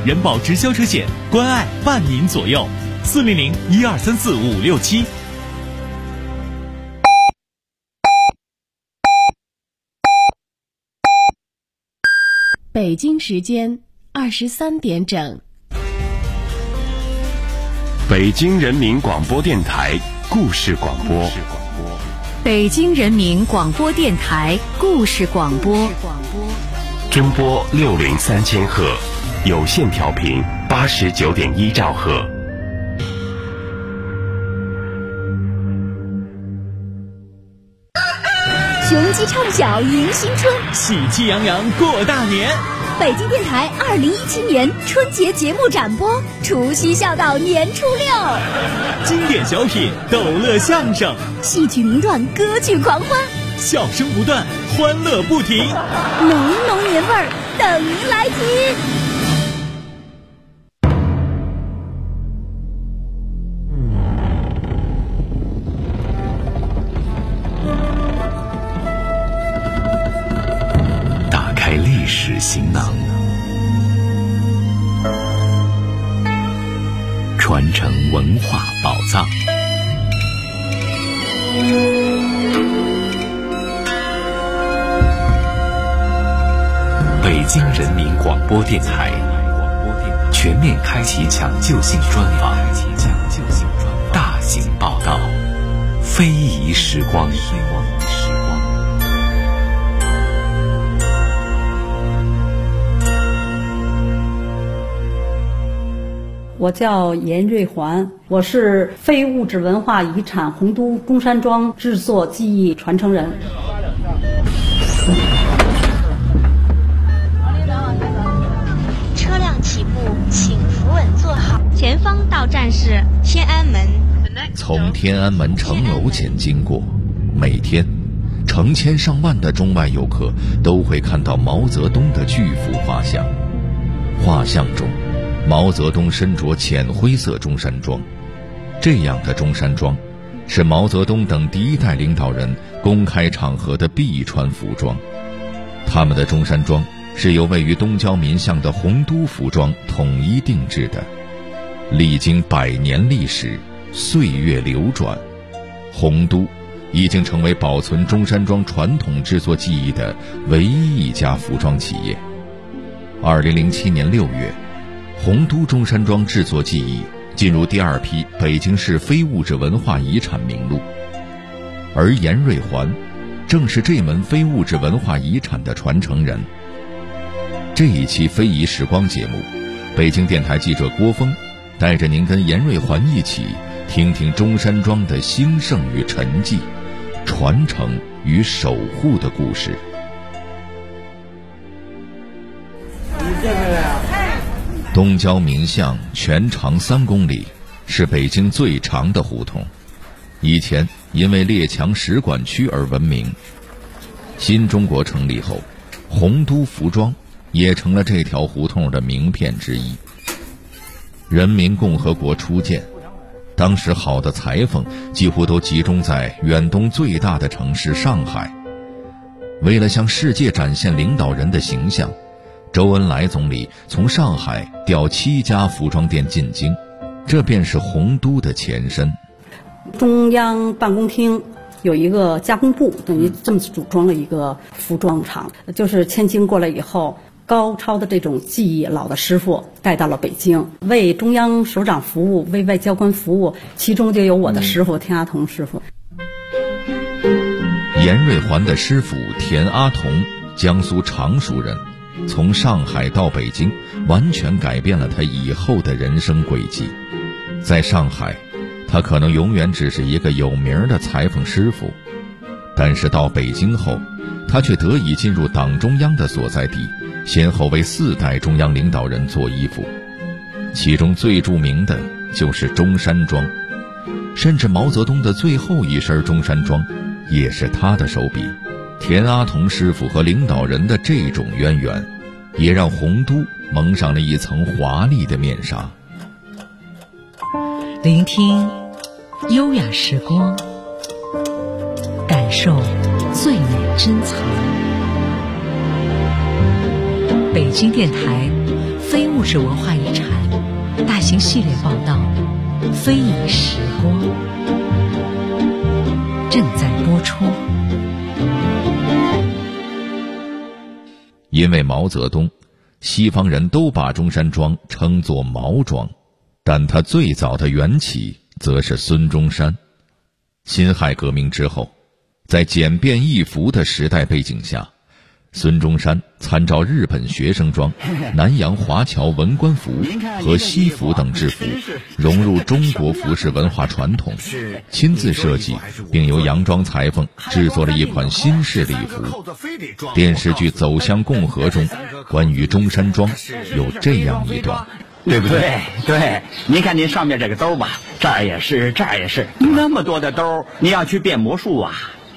人保直销车险，关爱伴您左右，400-1234-567。 北京时间23点整。 北京人民广播电台故事广播。 北京人民广播电台故事广播。 中波603000赫，有线调频89.1兆赫。 雄鸡唱晓迎新春， 喜气洋洋过大年。 北京电台2017年春节节目展播，除夕笑到年初6， 经典小品、逗乐相声、 戏曲名段、歌剧狂欢， 笑声不断，欢乐不停， 浓浓年味儿等您来听。 历史行囊，传承文化宝藏。北京人民广播电台全面开启抢救性专访，大型报道，非遗时光。 我叫严瑞环，我是非物质文化遗产洪都中山装制作技艺传承人。 车辆起步，请扶稳坐好。前方到站是天安门。 从天安门城楼前经过，每天成千上万的中外游客都会看到毛泽东的巨幅画像。画像中，毛泽东身着浅灰色中山装，这样的中山装是毛泽东等第一代领导人公开场合的必穿服装。他们的中山装是由位于东郊民巷的洪都服装统一定制的。历经100年历史，岁月流转，洪都已经成为保存中山装传统制作技艺的唯一一家服装企业。2007年6月，洪都中山装制作技艺进入第2批北京市非物质文化遗产名录，而严瑞环正是这门非物质文化遗产的传承人。这一期非遗时光节目，北京电台记者郭峰带着您跟严瑞环一起听听中山装的兴盛与沉寂，传承与守护的故事。东郊民巷全长3公里，是北京最长的胡同，以前因为列强使馆区而闻名。新中国成立后，洪都服装也成了这条胡同的名片之一。人民共和国初建，当时好的裁缝几乎都集中在远东最大的城市上海。为了向世界展现领导人的形象，周恩来总理从上海调7家服装店进京，这便是洪都的前身。 中央办公厅有一个加工部，等于这么组装了一个服装厂，就是迁京过来以后，高超的这种技艺老的师傅带到了北京，为中央首长服务，为外交官服务，其中就有我的师傅田阿童师傅。 严瑞环的师傅田阿童，江苏常熟人，从上海到北京，完全改变了他以后的人生轨迹。在上海，他可能永远只是一个有名的裁缝师傅，但是到北京后，他却得以进入党中央的所在地，先后为4代中央领导人做衣服，其中最著名的就是中山装，甚至毛泽东的最后一身中山装也是他的手笔。田阿童师傅和领导人的这种渊源，也让洪都蒙上了一层华丽的面纱。 聆听优雅时光，感受最美珍藏。北京电台非物质文化遗产大型系列报道《非遗时光》正在播出。 因为毛泽东，西方人都把中山装称作毛装，但它最早的缘起则是孙中山。辛亥革命之后，在简便易服的时代背景下，孙中山参照日本学生装、南洋华侨文官服和西服等制服，融入中国服饰文化传统，亲自设计并由洋装裁缝制作了一款新式礼服。电视剧《走向共和》中关于中山装有这样一段， 对不对？对，您看您上面这个兜吧，这儿也是，这儿也是，那么多的兜，你要去变魔术啊？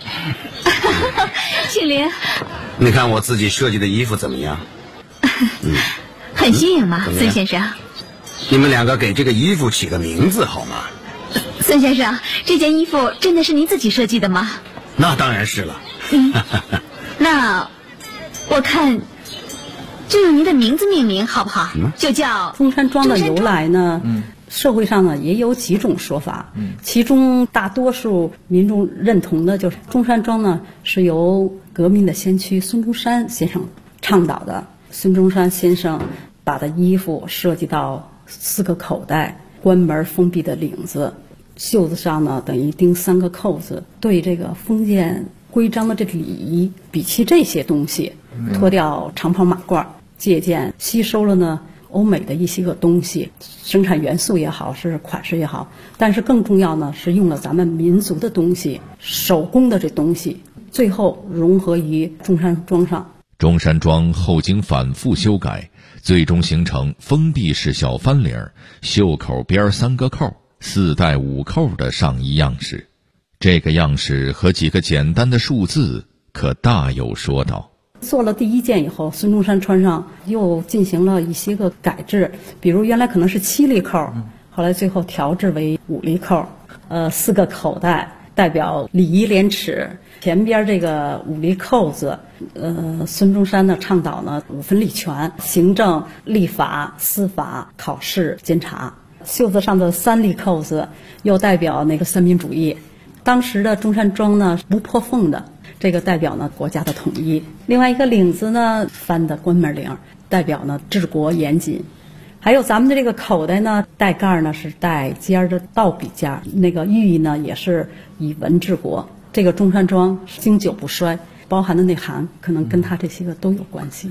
庆林， 你看我自己设计的衣服怎么样？ 很新颖嘛，孙先生。 你们两个给这个衣服起个名字好吗？ 孙先生，这件衣服真的是您自己设计的吗？ 那当然是了。 那我看就用您的名字命名好不好？就叫中山装的由来呢，社会上呢也有几种说法，其中大多数民众认同的就是中山装呢是由革命的先驱孙中山先生倡导的。孙中山先生把的衣服设计到4个口袋，关门封闭的领子，袖子上呢等于钉3个扣子，对这个封建规章的这个礼仪，比起这些东西，脱掉长袍马褂，借鉴吸收了呢欧美的一些个东西，生产元素也好，是款式也好，但是更重要呢是用了咱们民族的东西，手工的这东西，最后融合于中山装上。 中山装后经反复修改，最终形成封闭式小翻领、袖口边3个扣、4带5扣的上衣样式。这个样式和几个简单的数字可大有说道。 做了第1件以后，孙中山穿上又进行了一些个改制，比如原来可能是7粒扣，后来最后调制为5粒扣，4个口袋代表礼仪廉耻，前边这个5粒扣子，孙中山呢倡导呢5分立权，行政、立法、司法、考试、监察。袖子上的3粒扣子又代表那个三民主义。当时的中山装呢不破缝的，这个代表呢国家的统一。另外一个领子呢翻的关门领，代表呢治国严谨。还有咱们的这个口袋呢，带盖呢是带尖的倒笔尖，那个寓意呢也是以文治国。这个中山装经久不衰，包含的内涵可能跟它这些个都有关系。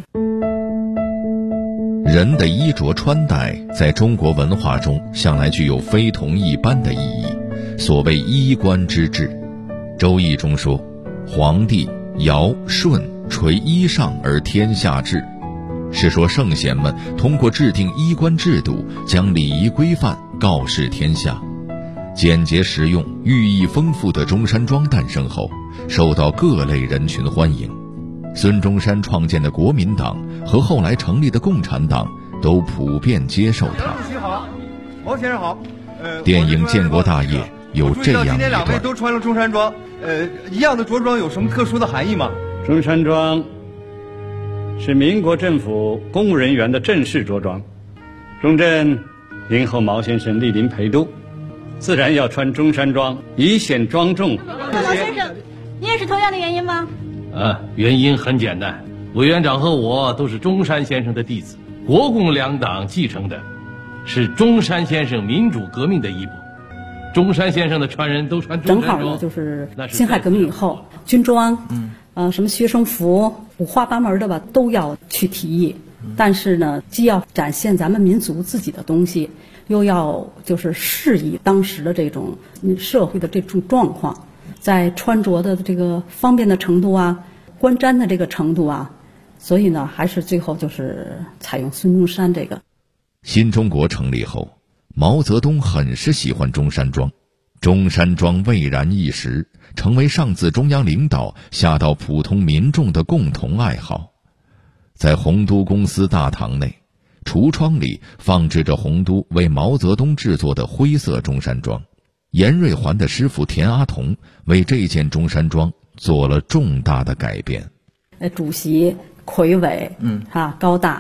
人的衣着穿戴在中国文化中向来具有非同一般的意义，所谓衣冠之制。周易中说，皇帝尧舜垂衣上而天下治，是说圣贤们通过制定衣冠制度，将礼仪规范告示天下。简洁实用、寓意丰富的中山装诞生后，受到各类人群欢迎。孙中山创建的国民党和后来成立的共产党都普遍接受它。 主席好，毛先生好。 电影《建国大业》有这样一段： 今天2位都穿了中山装，一样的着装有什么特殊的含义吗？ 中山装是民国政府公务人员的正式着装，中正迎候毛先生莅临陪都，自然要穿中山装，以显庄重。 毛先生，你也是同样的原因吗？ 原因很简单，委员长和我都是中山先生的弟子，国共两党继承的是中山先生民主革命的衣钵。中山先生的传人都穿中山装， 正好呢就是辛亥革命以后，军装，什么学生服五花八门的吧，都要去提议。但是呢，既要展现咱们民族自己的东西，又要就是适宜当时的这种社会的这种状况，在穿着的这个方便的程度啊，观瞻的这个程度啊，所以呢，还是最后就是采用孙中山这个。 新中国成立后，毛泽东很是喜欢中山装，中山装蔚然一时，成为上自中央领导下到普通民众的共同爱好。在洪都公司大堂内，橱窗里放置着洪都为毛泽东制作的灰色中山装。严瑞环的师傅田阿童为这件中山装做了重大的改变。 主席魁伟，高大，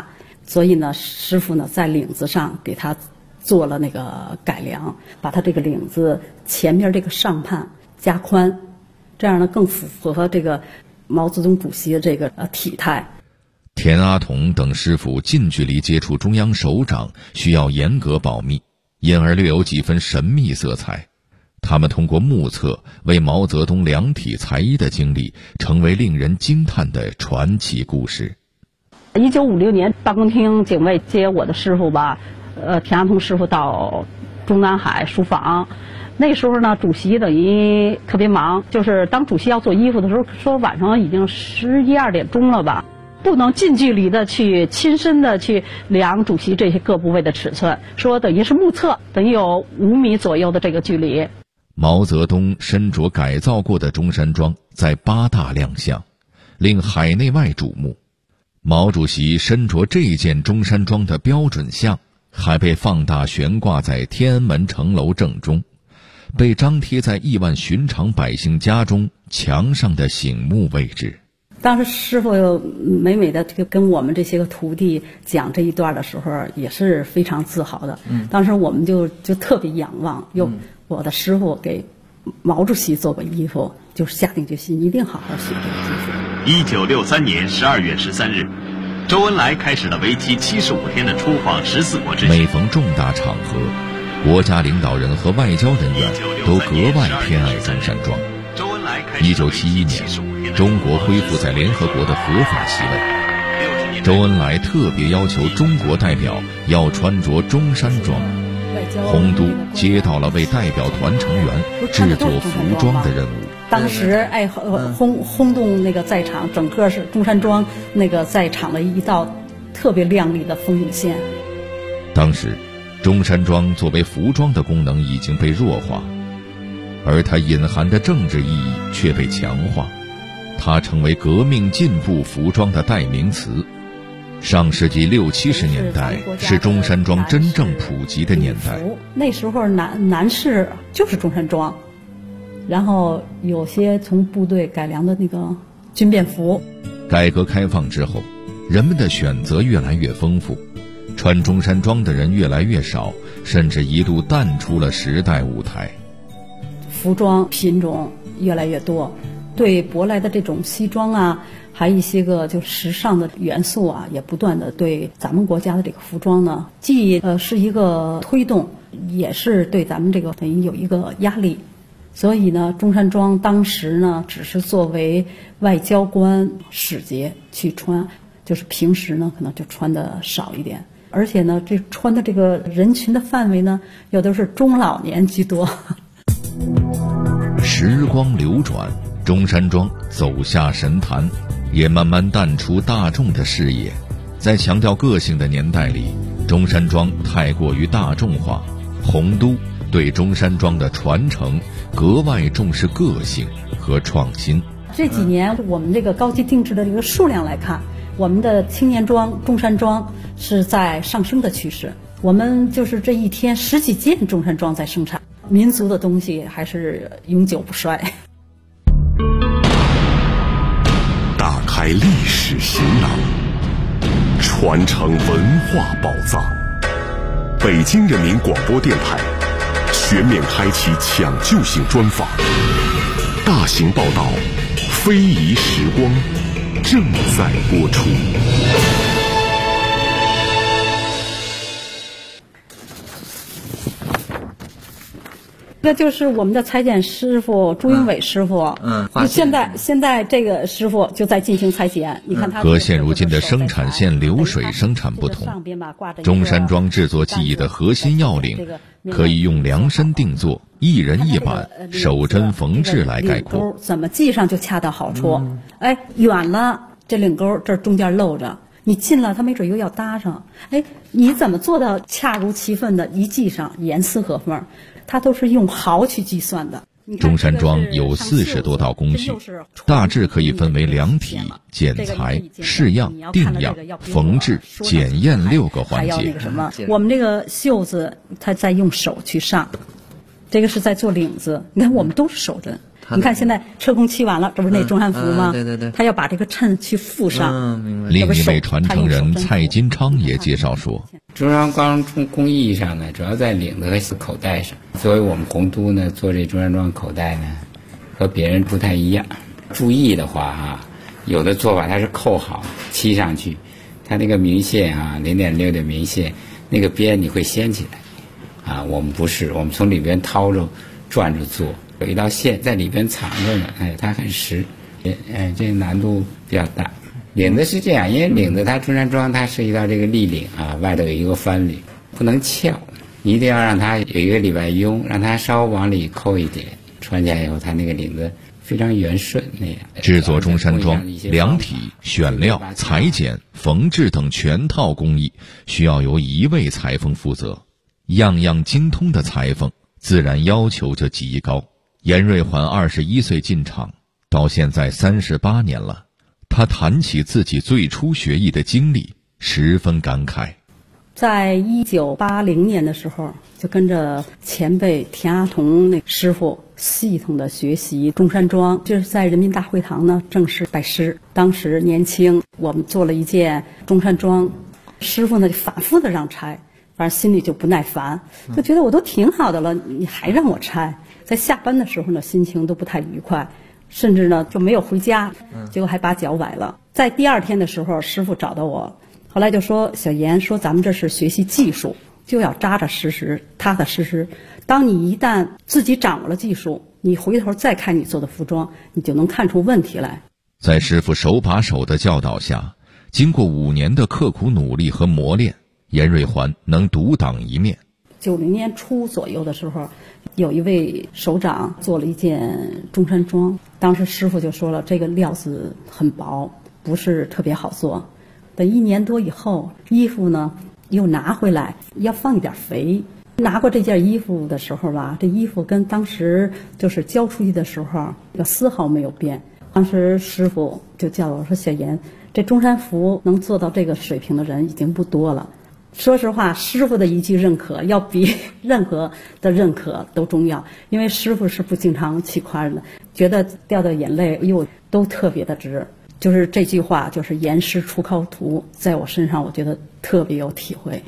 所以呢，师傅呢在领子上给他做了那个改良，把他这个领子前面这个上畔加宽，这样呢更符合这个毛泽东主席的这个体态。 田阿童等师傅近距离接触中央首长需要严格保密，因而略有几分神秘色彩。他们通过目测为毛泽东量体裁衣的经历，成为令人惊叹的传奇故事。 1956年，办公厅警卫接我的师傅吧，田阿童师傅到中南海书房。那时候呢，主席等于特别忙，就是当主席要做衣服的时候，说晚上已经11、12点钟了吧，不能近距离的去亲身的去量主席这些各部位的尺寸，说等于是目测，等于有5米左右的这个距离。 毛泽东身着改造过的中山装在8大亮相，令海内外瞩目。毛主席身着这件中山装的标准像还被放大悬挂在天安门城楼正中，被张贴在亿万寻常百姓家中墙上的醒目位置。 当时师傅美美的跟我们这些个徒弟讲这一段的时候，也是非常自豪的。当时我们就特别仰望，我的师傅给毛主席做过衣服，就是下定决心一定好好学这个技术。 1963年12月13日，周恩来开始了为期75天的出访14国之行。 每逢重大场合，国家领导人和外交人员都格外偏爱中山装。1971年，中国恢复在联合国的合法席位，周恩来特别要求中国代表要穿着中山装。洪都接到了为代表团成员制作服装的任务。 当时轰动那个在场，整个是中山装那个在场的一道特别亮丽的风景线。 当时中山装作为服装的功能已经被弱化，而它隐含的政治意义却被强化，它成为革命进步服装的代名词。上世纪60、70年代是中山装真正普及的年代。 那时候男士就是中山装，然后有些从部队改良的那个军便服。 改革开放之后，人们的选择越来越丰富，穿中山装的人越来越少，甚至一度淡出了时代舞台。 服装品种越来越多，对舶来的这种西装啊，还一些个就时尚的元素啊，也不断的对咱们国家的这个服装呢，既是一个推动，也是对咱们这个等于有一个压力。所以呢，中山装当时呢，只是作为外交官使节去穿，就是平时呢可能就穿的少一点，而且呢，这穿的这个人群的范围呢，有的是中老年居多。 时光流转，中山装走下神坛，也慢慢淡出大众的视野。在强调个性的年代里，中山装太过于大众化。洪都对中山装的传承格外重视个性和创新。 这几年我们这个高级定制的这个数量来看，我们的青年装、中山装是在上升的趋势。我们就是这一天10几件中山装在生产，民族的东西还是永久不衰。 打开历史行囊，传承文化宝藏。北京人民广播电台全面开启抢救性专访，大型报道，非遗时光正在播出。 这就是我们的裁剪师傅朱英伟师傅。现在这个师傅就在进行裁剪。你看他和现如今的生产线流水生产不同，中山装制作技艺的核心要领可以用量身定做、一人一版、手针缝制来概括。 怎么系上就恰到好处。远了这领钩这中间露着，你近了它没准又要搭上。你怎么做到恰如其分的一系上严丝合缝？它都是用毫去计算的。 中山装有40多道工序，大致可以分为量体、剪裁、试样、定样、缝制、检验6个环节。 我们这个袖子它在用手去上，这个是在做领子。你看我们都是手针， 你看现在车工漆完了，这不是那中山服吗？ 对对对， 他要把这个衬去附上。 明白。 另一位传承人蔡金昌也介绍说， 中山装从工艺上呢，主要在领子和口袋上。作为我们洪都呢，做这中山装口袋呢，和别人不太一样。注意的话有的做法它是扣好漆上去，它那个明线0.6的明线，那个边你会掀起来我们不是，我们从里边掏着转着做，有一道线在里边藏着呢，它很实，这个难度比较大。领子是这样，因为领子它中山装它涉及到这个立领外头有一个翻领，不能翘，你一定要让它有一个里外拥，让它稍微往里扣一点，穿起来以后它那个领子非常圆顺那样。 制作中山装，量体、选料、裁剪、缝制等全套工艺需要由一位裁缝负责，样样精通的裁缝自然要求就极高。严瑞环21岁进厂，到现在38年了。他谈起自己最初学艺的经历，十分感慨。 在1980年的时候，就跟着前辈田阿童那师傅系统的学习中山装，就是在人民大会堂呢正式拜师。当时年轻，我们做了一件中山装，师傅呢就反复的让拆，反正心里就不耐烦，就觉得我都挺好的了，你还让我拆。在下班的时候呢，心情都不太愉快，甚至呢就没有回家，结果还把脚崴了。在第二天的时候，师傅找到我，后来就说，小严说咱们这是学习技术，就要扎扎实实踏踏实实，当你一旦自己掌握了技术，你回头再看你做的服装，你就能看出问题来。 在师傅手把手的教导下，经过5年的刻苦努力和磨练，严瑞环能独当一面。 90年初左右的时候，有一位首长做了一件中山装，当时师傅就说了，这个料子很薄，不是特别好做。等1年多以后，衣服呢又拿回来，要放一点肥。拿过这件衣服的时候吧，这衣服跟当时就是交出去的时候丝毫没有变。当时师傅就叫我说，小严，这中山服能做到这个水平的人已经不多了。说实话，师傅的一句认可要比任何的认可都重要，因为师傅是不经常去夸人的，觉得掉的眼泪都特别的值。就是这句话，就是严师出高徒，在我身上我觉得特别有体会。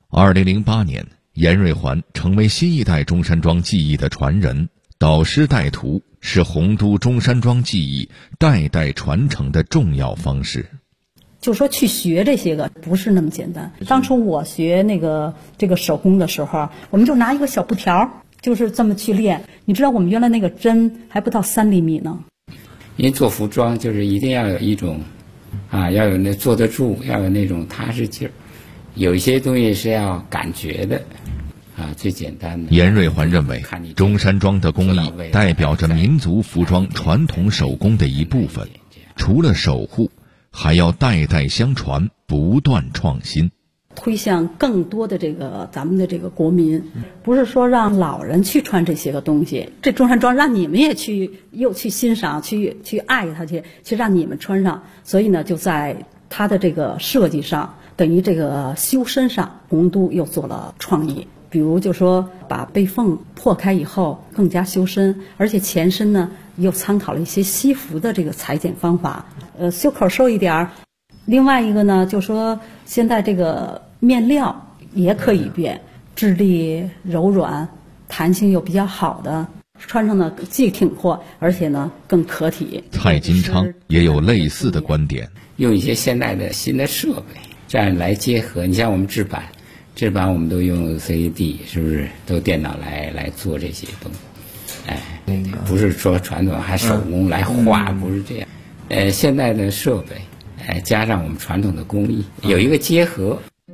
2008年，严瑞环成为新一代中山装技艺的传人，导师带徒是洪都中山装技艺代代传承的重要方式。 就说去学这些个不是那么简单。当初我学这个手工的时候，我们就拿一个小布条，就是这么去练。你知道我们原来那个针还不到3厘米呢。 因为做服装就是一定要有一种要有那坐得住，要有那种踏实劲儿。有一些东西是要感觉的最简单的。 严瑞环认为，中山装的工艺代表着民族服装传统手工的一部分，除了守护，还要代代相传，不断创新， 推向更多的咱们的这个国民，不是说让老人去穿这些个东西，这中山装让你们也去欣赏，去爱它，去让你们穿上。所以呢，就在它的这个设计上，等于这个修身上，洪都又做了创意。比如就说把背缝破开以后更加修身，而且前身呢又参考了一些西服的这个裁剪方法，袖口收一点儿。另外一个呢，就说现在这个面料也可以变，质地柔软，弹性又比较好的，穿上呢既挺阔，而且呢更可体。 蔡金昌也有类似的观点， 用一些现代的新的设备，这样来结合。你像我们制版我们都用 CAD， 是不是都电脑来做这些东西？不是说传统还手工来画，不是这样。现代的设备，加上我们传统的工艺，有一个结合。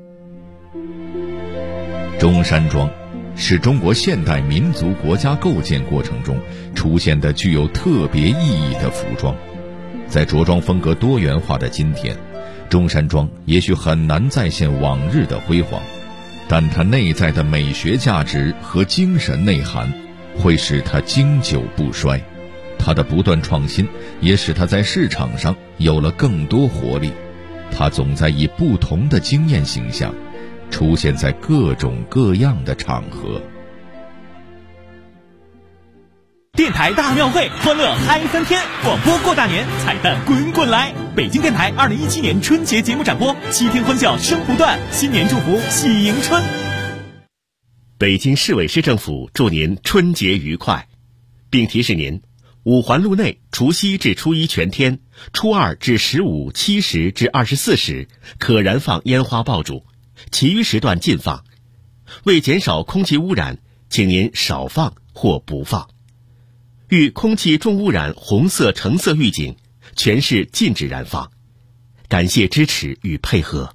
中山装是中国现代民族国家构建过程中出现的具有特别意义的服装。在着装风格多元化的今天，中山装也许很难再现往日的辉煌，但它内在的美学价值和精神内涵会使它经久不衰。它的不断创新也使它在市场上有了更多活力。它总在以不同的惊艳形象出现在各种各样的场合。 电台大庙会，欢乐嗨翻天，广播过大年，彩蛋滚滚来！北京电台2017年春节节目展播，7天欢笑声不断，新年祝福喜迎春。 北京市委市政府祝您春节愉快，并提示您：五环路内除夕至初一全天，初二至15、7时至24时可燃放烟花爆竹，其余时段禁放。为减少空气污染，请您少放或不放。遇空气重污染红色、橙色预警，全市禁止燃放。感谢支持与配合。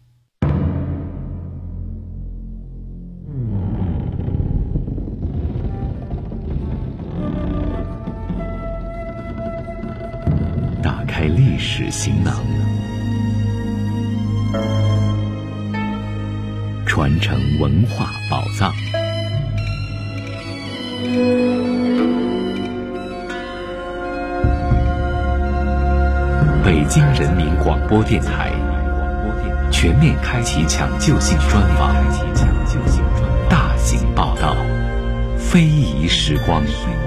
打开历史行囊，传承文化宝藏。北京人民广播电台全面开启抢救性专访，大型报道，非遗时光。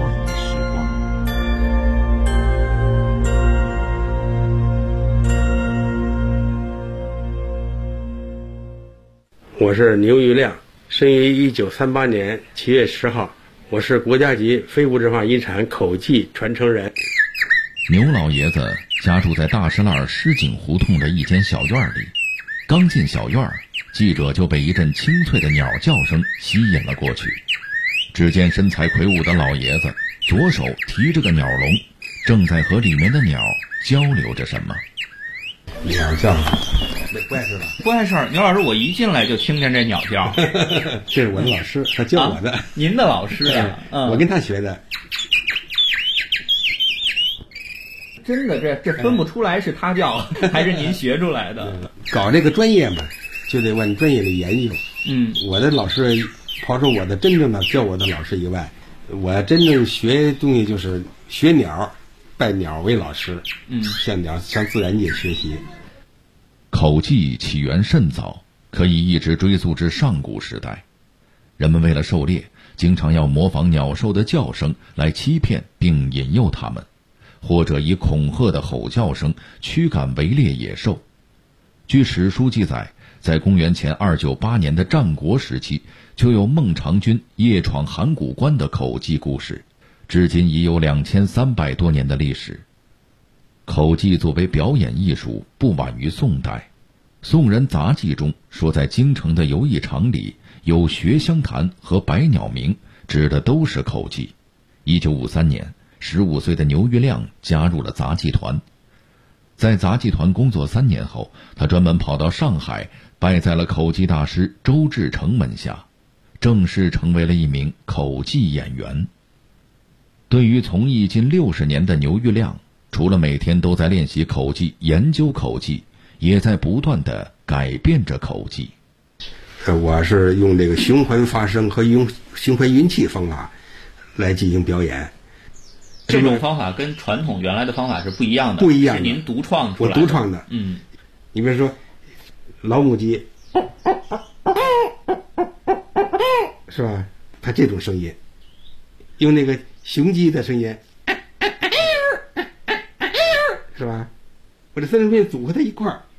我是牛玉亮，生于1938年7月10号，我是国家级非物质文化遗产口技传承人。 牛老爷子家住在大石栏狮井胡同的一间小院里，刚进小院，记者就被一阵清脆的鸟叫声吸引了过去。只见身材魁梧的老爷子左手提着个鸟笼，正在和里面的鸟交流着什么。 鸟叫，不碍事吧？ 不碍事儿。牛老师，我一进来就听见这鸟叫。 这是我的老师，他教我的。 您的老师呀？ 我跟他学的。 真的，这分不出来是他叫还是您学出来的。 搞这个专业嘛，就得往专业里研究。我的老师，刨除我的真正的教我的老师以外，我真正学东西就是学鸟，拜鸟为老师。向鸟向自然界学习。 口技起源甚早，可以一直追溯至上古时代。人们为了狩猎，经常要模仿鸟兽的叫声来欺骗并引诱它们，或者以恐吓的吼叫声驱赶围猎野兽。据史书记载，在公元前298年的战国时期，就有孟尝君夜闯函谷关的口技故事，至今已有2300多年的历史。口技作为表演艺术，不晚于宋代。宋人杂记中说，在京城的游艺场里有学香坛和百鸟鸣，指的都是口技。1953年，15岁的牛玉亮加入了杂技团。在杂技团工作3年后，他专门跑到上海，拜在了口技大师周志成门下，正式成为了一名口技演员。对于从艺近60年的牛玉亮，除了每天都在练习口技、研究口技，也在不断地改变着口技。 我是用这个循环发声和用循环运气方法来进行表演。 这种方法跟传统原来的方法是不一样的。 不一样的， 是您独创出来的。 我独创的。你比如说，老母鸡，是吧？它这种声音，用那个雄鸡的声音。是吧？我这3种声音组合在一块儿，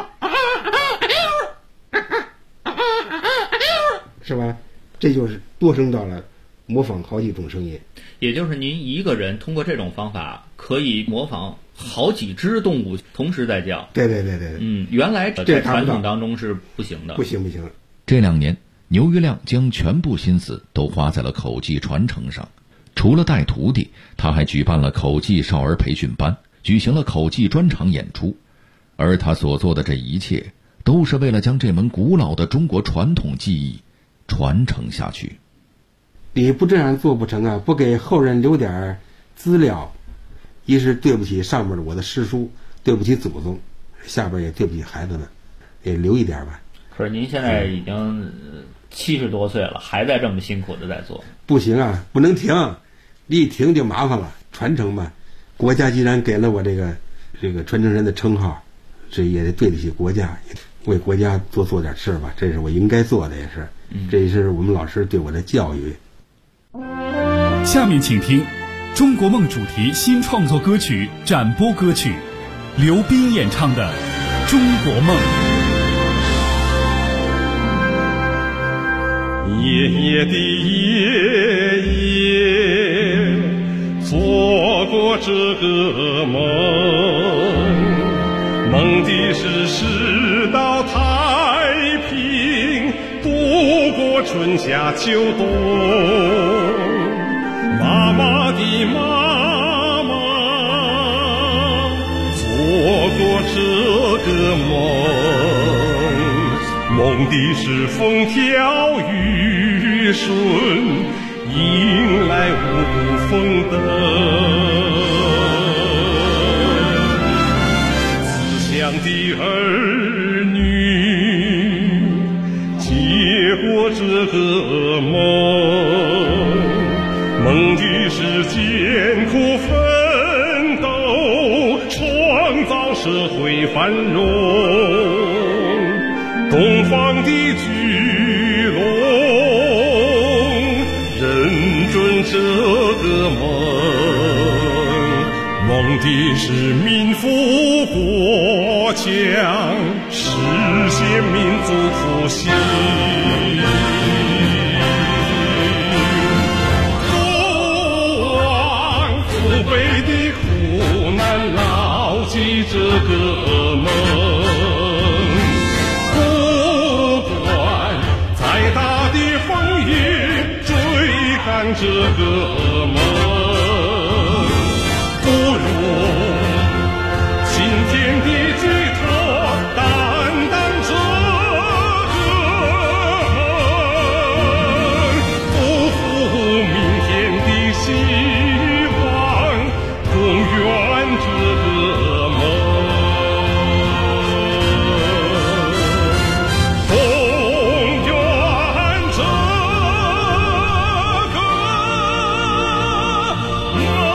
是吧？这就是多声道了，模仿好几种声音。 也就是您一个人通过这种方法，可以模仿好几只动物同时在叫。 对。 原来在传统当中是不行的。 不行。 这2年，牛玉亮将全部心思都花在了口技传承上。除了带徒弟，他还举办了口技少儿培训班，举行了口技专场演出，而他所做的这一切，都是为了将这门古老的中国传统技艺传承下去。 你不这样做不成啊！不给后人留点资料，一是对不起上面的我的师叔，对不起祖宗，下边也对不起孩子们，也留一点吧。 可是您现在已经70多岁了，还在这么辛苦的在做。 不行啊，不能停，一停就麻烦了。传承吧，国家既然给了我这个传承人的称号，这也得对得起国家，为国家做点事吧，这是我应该做的，也是，这也是我们老师对我的教育。 下面请听中国梦主题新创作歌曲展播歌曲，刘斌演唱的《中国梦》。 爷爷的爷爷做过这个梦，梦的是世道太平，度过春夏秋冬。妈妈的妈妈做过这个梦，梦的是风调雨顺，迎来五风灯。思乡的儿女接过这个梦，梦的是艰苦奋斗，创造社会繁荣。东方的巨龙认准这个梦，梦的是民富国强，实现民族复兴。父辈的苦难牢记这个梦，不管再大的风雨追赶这个梦，不如今天的举头担当这个梦，不负明天的希望，永远这个梦，永远这个梦。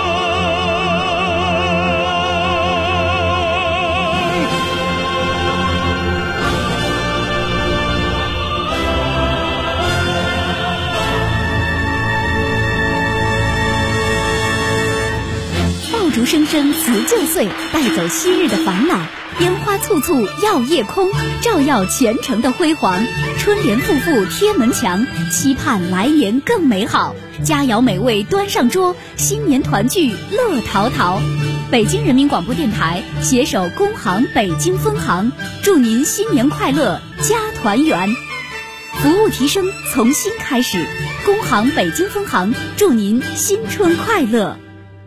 爆竹声声辞旧岁，带走昔日的烦恼。烟花簇簇耀夜空，照耀前程的辉煌。春联复复贴门墙，期盼来年更美好。佳肴美味端上桌，新年团聚乐陶陶。北京人民广播电台携手工行北京分行，祝您新年快乐，家团圆。服务提升从新开始，工行北京分行祝您新春快乐。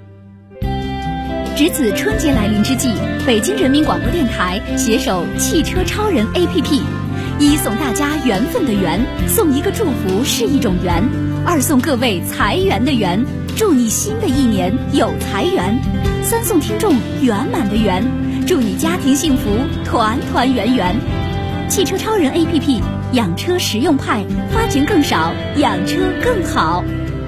值此春节来临之际，北京人民广播电台携手汽车超人 APP， 一送大家缘分的缘，送一个祝福是一种缘；二送各位财源的源，祝你新的一年有财源；三送听众圆满的圆，祝你家庭幸福团团圆圆。汽车超人 APP， 养车实用派，花钱更少，养车更好。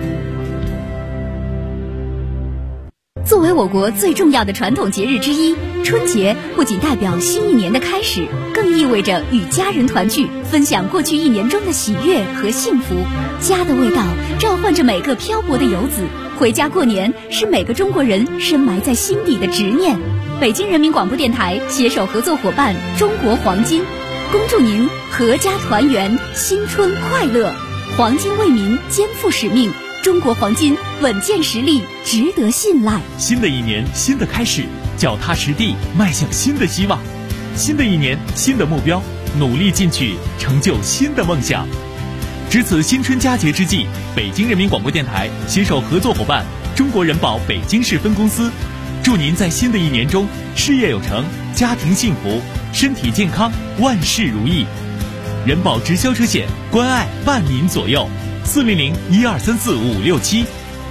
作为我国最重要的传统节日之一，春节不仅代表新一年的开始，更意味着与家人团聚，分享过去一年中的喜悦和幸福。家的味道召唤着每个漂泊的游子，回家过年是每个中国人深埋在心底的执念。北京人民广播电台携手合作伙伴中国黄金，恭祝您阖家团圆，新春快乐。黄金为民肩负使命，中国黄金稳健实力，值得信赖。 新的一年，新的开始，脚踏实地，迈向新的希望。新的一年，新的目标，努力进取，成就新的梦想。值此新春佳节之际，北京人民广播电台携手合作伙伴中国人保北京市分公司，祝您在新的一年中事业有成，家庭幸福，身体健康，万事如意。人保直销车险，关爱万民左右。400-1234-567。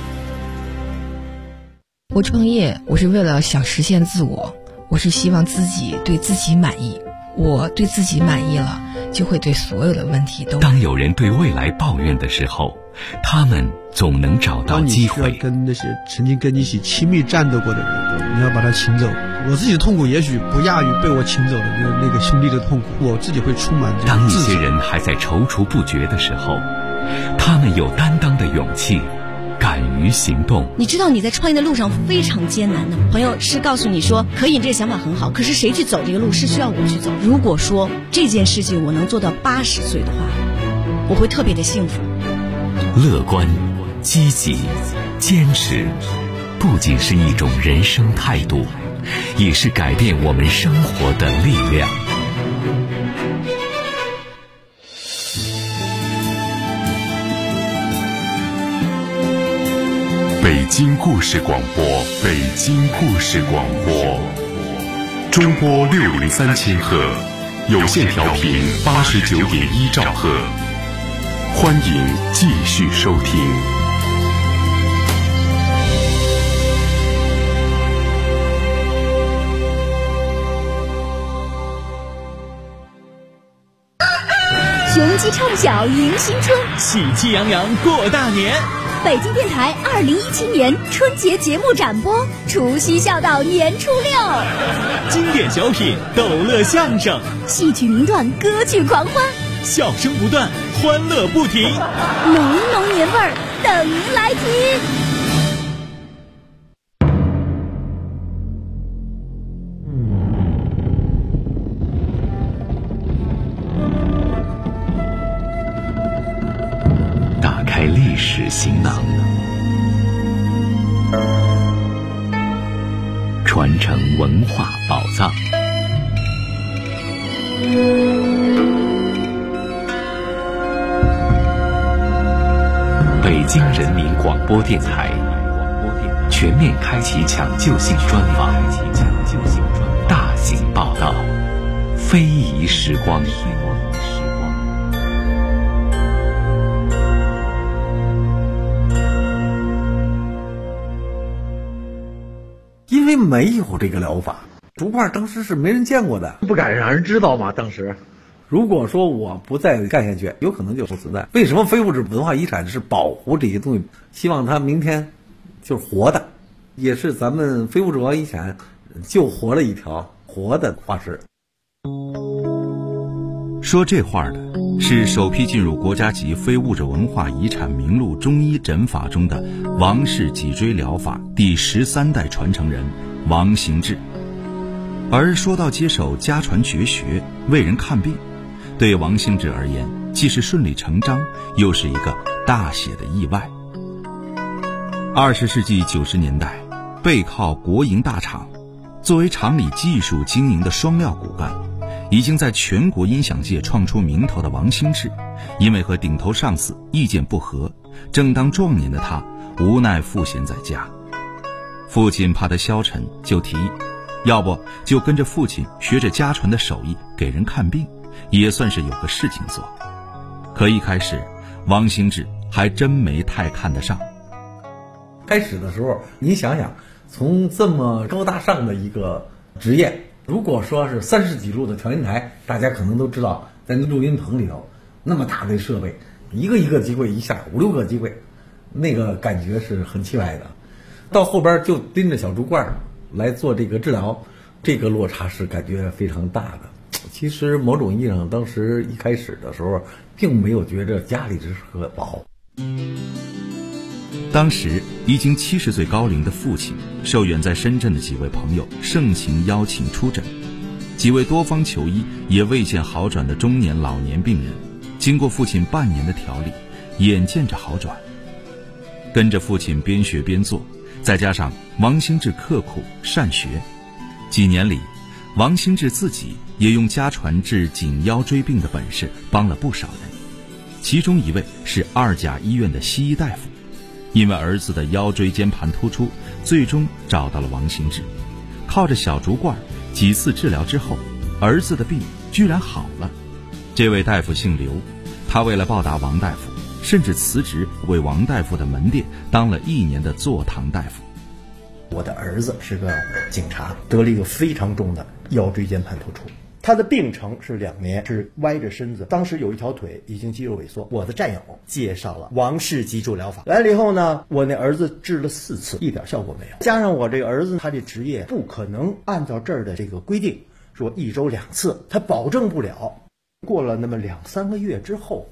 我创业，我是为了想实现自我，我是希望自己对自己满意。我对自己满意了，就会对所有的问题都。 当有人对未来抱怨的时候，他们总能找到机会。 当你需要跟那些曾经跟你一起亲密战斗过的人，你要把他请走。我自己的痛苦也许不亚于被我请走的那个兄弟的痛苦，我自己会充满这种当一些人还在踌躇不决的时候，他们有担当的勇气，敢于于行动。 你知道你在创业的路上非常艰难的，朋友是告诉你说可以，这个想法很好，可是谁去走这个路是需要我去走。如果说这件事情我能做到80岁的话，我会特别的幸福。 乐观、积极、坚持，不仅是一种人生态度，也是改变我们生活的力量。 北京故事广播，北京故事广播，中波603千赫，有线调频89.1兆赫，欢迎继续收听。 雄鸡唱晓迎新春， 喜气洋洋过大年。 北京电台2017年春节节目展播，除夕笑到年初6， 经典小品、逗乐相声、 戏曲名段、歌剧狂欢， 笑声不断，欢乐不停， 浓浓年味儿等您来听。 打开历史行囊，传承文化宝藏。北京人民广播电台全面开启抢救性专访，大型报道，非遗时光。 因为没有这个疗法，竹罐当时是没人见过的，不敢让人知道嘛。当时如果说我不再干下去，有可能就不存在。为什么非物质文化遗产是保护这些东西，希望它明天就是活的，也是咱们非物质文化遗产救活了一条活的化石。 说这话的是首批进入国家级非物质文化遗产名录中医诊法中的王氏脊椎疗法第13代传承人王行志。而说到接手家传绝学，为人看病，对王行志而言，既是顺理成章，又是一个大写的意外。20世纪90年代，背靠国营大厂，作为厂里技术经营的双料骨干，已经在全国音响界创出名头的王行志，因为和顶头上司意见不合，正当壮年的他无奈赋闲在家。父亲怕他消沉，就提议要不就跟着父亲学着家传的手艺给人看病，也算是有个事情做。可一开始王行志还真没太看得上。 开始的时候你想想，从这么高大上的一个职业，如果说是30几路的调音台，大家可能都知道，在录音棚里头那么大的设备，一个一个机柜，一下5、6个机柜，那个感觉是很气派的。到后边就拎着小竹罐来做这个治疗，这个落差是感觉非常大的。其实某种意义上，当时一开始的时候并没有觉着家里这是个宝。 当时已经70岁高龄的父亲受远在深圳的几位朋友盛情邀请出诊，几位多方求医也未见好转的中年老年病人，经过父亲半年的调理，眼见着好转。跟着父亲边学边做，再加上王行志刻苦善学，几年里王行志自己也用家传治颈腰椎病的本事帮了不少人。其中一位是2甲医院的西医大夫，因为儿子的腰椎间盘突出，最终找到了王行志。靠着小竹罐几次治疗之后，儿子的病居然好了。这位大夫姓刘，他为了报答王大夫，甚至辞职为王大夫的门店当了1年的坐堂大夫。 我的儿子是个警察，得了一个非常重的腰椎间盘突出，他的病程是2年，是歪着身子，当时有一条腿已经肌肉萎缩。我的战友介绍了王氏脊柱疗法，来了以后呢，我那儿子治了4次，一点效果没有。加上我这个儿子他这职业不可能按照这儿的这个规定说1周2次，他保证不了。过了那么2、3个月之后，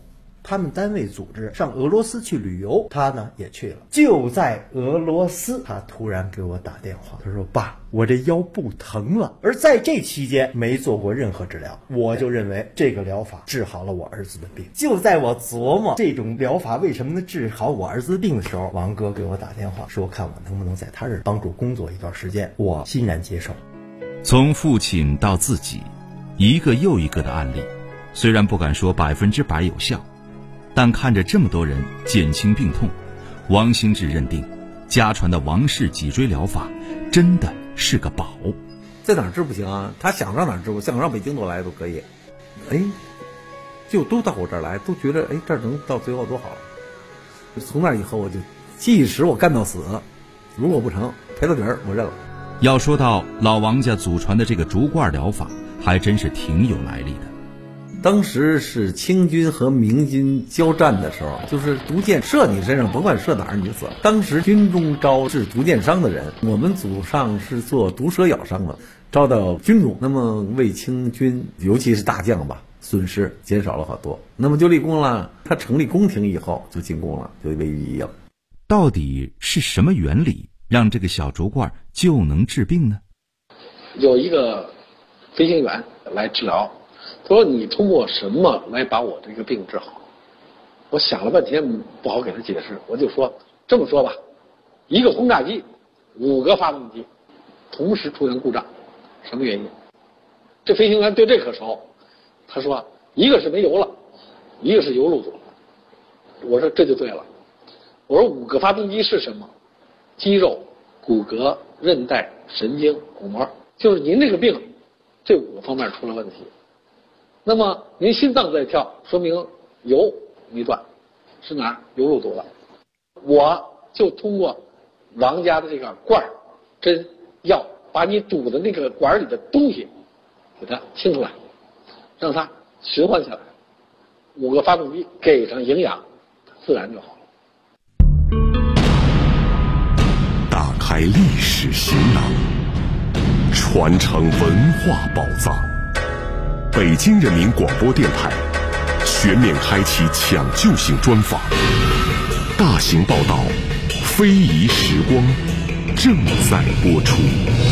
他们单位组织上俄罗斯去旅游，他呢也去了。就在俄罗斯，他突然给我打电话，他说：“爸，我这腰不疼了。”而在这期间没做过任何治疗，我就认为这个疗法治好了我儿子的病。就在我琢磨这种疗法为什么能治好我儿子的病的时候，王哥给我打电话说，看我能不能在他这儿帮助工作一段时间。我欣然接受。 从父亲到自己，一个又一个的案例，虽然不敢说100%有效，但看着这么多人减轻病痛，王兴志认定家传的王氏脊椎疗法真的是个宝。 在哪儿治不行啊？他想让哪儿治，想让北京都来都可以。就都到我这儿来，都觉得这儿能到最后多好。从那以后我就即使我干到死，如果不成赔到底儿我认了。 要说到老王家祖传的这个竹罐疗法，还真是挺有来历的。 当时是清军和明军交战的时候，就是毒箭射你身上，甭管射哪儿你就死了。当时军中招致毒箭伤的人，我们祖上是做毒蛇咬伤的，招到军中，那么为清军尤其是大将吧，损失减少了好多，那么就立功了。他成立宫廷以后就进宫了，就位于一应。 到底是什么原理让这个小竹罐就能治病呢？ 有一个飞行员来治疗，他说：“你通过什么来把我这个病治好？”我想了半天不好给他解释，我就说这么说吧，一个轰炸机5个发动机同时出现故障，什么原因？这飞行员对这可熟，他说一个是没油了，一个是油路阻了。我说这就对了，我说5个发动机是什么？肌肉、骨骼、韧带、神经、骨膜，就是您这个病这5个方面出了问题。那么您心脏在跳，说明油没断，是哪儿？油路堵了。我就通过王家的这个罐儿、针、药，把你堵的那个管里的东西给它清出来，让它循环下来。5个发动机给上营养，自然就好了。 打开历史行囊，传承文化宝藏。北京人民广播电台全面开启抢救性专访，大型报道，非遗时光正在播出。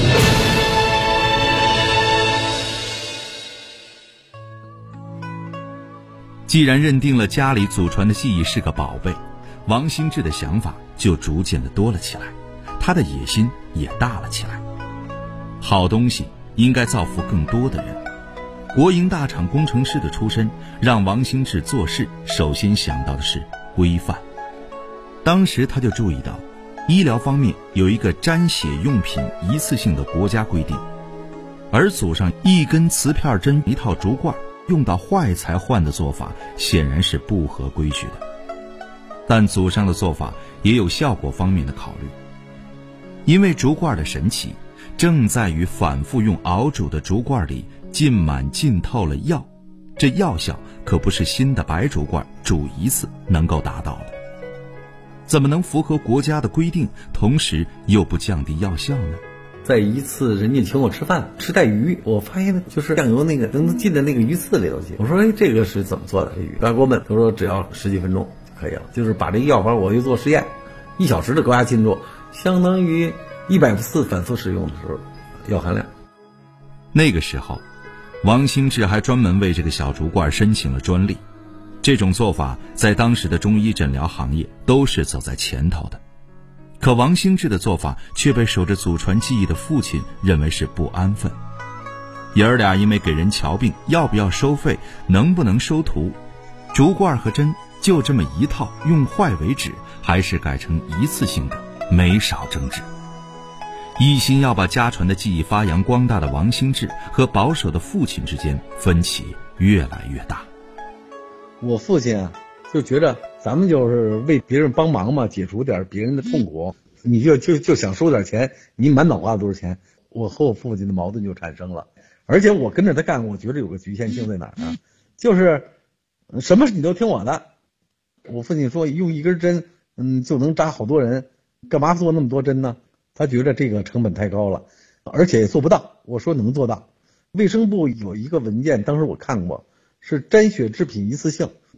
既然认定了家里祖传的技艺是个宝贝，王兴志的想法就逐渐的多了起来，他的野心也大了起来。好东西应该造福更多的人。国营大厂工程师的出身，让王兴志做事首先想到的是规范。当时他就注意到，医疗方面有一个沾血用品一次性的国家规定，而祖上一根瓷片针一套竹罐用到坏才换的做法，显然是不合规矩的。但祖上的做法也有效果方面的考虑，因为竹罐的神奇正在于反复用熬煮的竹罐里浸满浸透了药，这药效可不是新的白竹罐煮一次能够达到的。怎么能符合国家的规定，同时又不降低药效呢？ 在一次人家请我吃饭，吃带鱼，我发现就是酱油那个能进到那个鱼刺里头去。我说这个是怎么做的？这鱼大锅焖，他说只要10几分钟就可以了，就是把这个药方我就做实验，1小时的高压浸煮，相当于100次反复使用的时候药含量。 那个时候王兴志还专门为这个小竹罐申请了专利，这种做法在当时的中医诊疗行业都是走在前头的。可王兴志的做法却被守着祖传技艺的父亲认为是不安分。爷儿俩因为给人瞧病要不要收费，能不能收徒，竹罐和针就这么一套，用坏为止，还是改成一次性的，没少争执。一心要把家传的技艺发扬光大的王兴志和保守的父亲之间分歧越来越大。 我父亲啊，就觉得咱们就是为别人帮忙嘛，解除点别人的痛苦，你就想收点钱，你满脑瓜子都是钱。我和我父亲的矛盾就产生了，而且我跟着他干，我觉得有个局限性在哪儿呢？就是什么你都听我的。我父亲说用一根针，就能扎好多人，干嘛做那么多针呢？他觉得这个成本太高了，而且也做不到。我说能做到。卫生部有一个文件，当时我看过，是沾血制品一次性。